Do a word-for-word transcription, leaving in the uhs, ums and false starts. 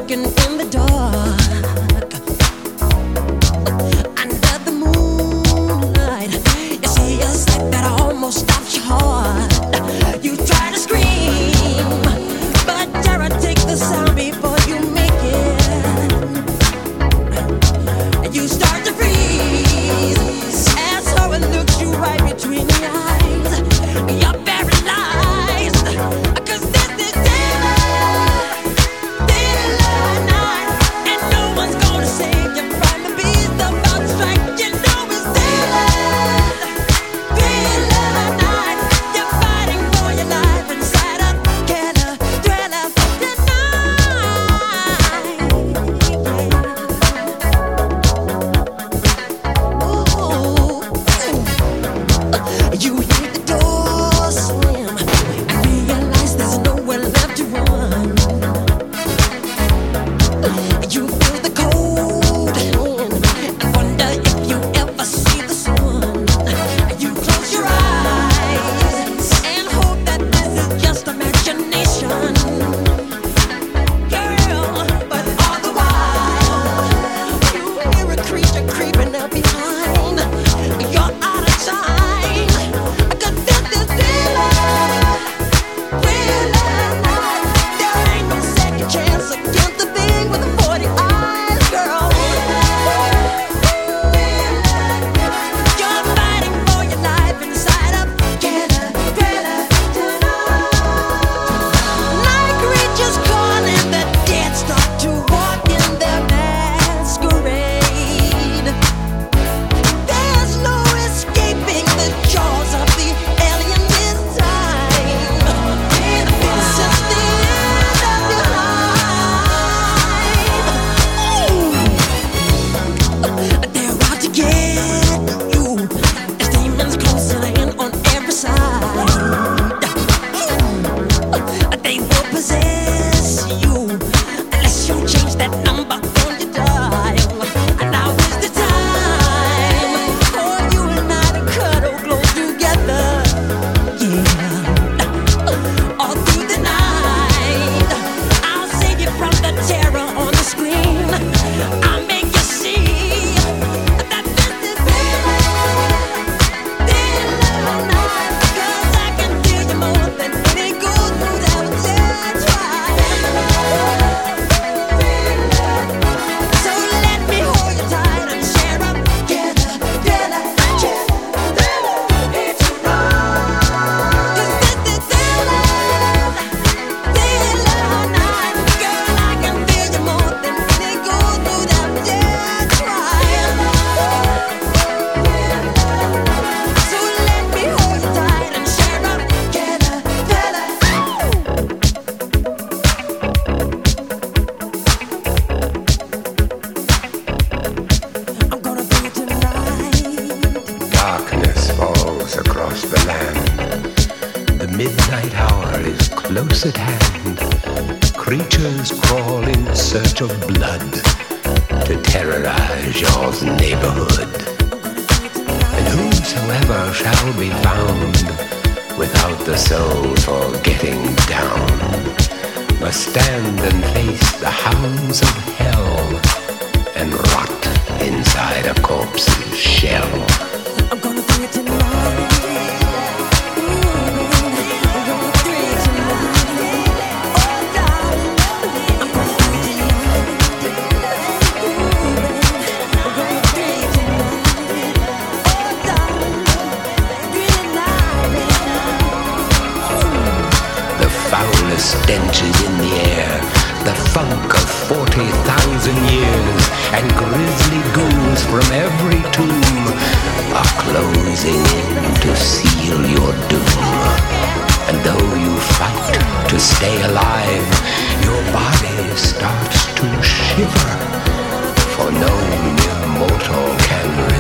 lurking in the dark. Under the moonlight, you see a sight that almost stops your heart. You try to scream, but terror takes the sound before you make it. And you start to freeze as horror looks you right between the eyes. You're paralyzed, 'cause this is terror, terror night, and no one's gonna save you from the beast about to strike. You know it's terror, terror night. You're fighting for your life inside a killer thriller tonight. Ooh. You hear the door slam and realize there's nowhere left to run. You feel the cold hand and wonder if you ever see the sun. You close your eyes and hope that this is just imagination, girl. But all the while, you hear a creature creeping up behind. You're out of time, 'cause this is thriller, thriller night. There ain't no second chance against the thing with the forty eyes, girl. You're fighting for your life inside a killer thriller tonight. Night creatures calling, the dead start to walk in their masquerade. There's no escaping the jaws of the alien this time. This is the end of your life. Ooh. They're out to get you. There's demons closing in on every side. They will possess you unless you change that number on your dial. And now is the time for you and I to cuddle close together. Yeah. All through the night, I'll save you from the terror on the screen. I'll make you see that this is thriller, thriller night. 'Cause I can feel you more than any good news ever did try. So let me hold you tight and share up together, together, together. It's right. 'Cause this is thriller, thriller night. Girl, I can feel you more than any good news ever did try. So let me hold you tight and share up together, together. I'm gonna do it tonight. Darkness falls across the land. The midnight hour is close at hand. Creatures crawl in search of blood to terrorize your neighborhood. And whosoever shall be found without the soul for getting down must stand and face the hounds of hell and rot inside a corpse's shell. I'm gonna do it tonight. I'm gonna do it tonight. Oh, darling, I'm gonna do it tonight. I'm gonna do it tonight. Oh, darling, do it tonight. The foulest stench is in the air, the funk of forty thousand years, and grisly ghouls from every tomb are closing in to seal your doom. And though you fight to stay alive, your body starts to shiver, for no mere mortal can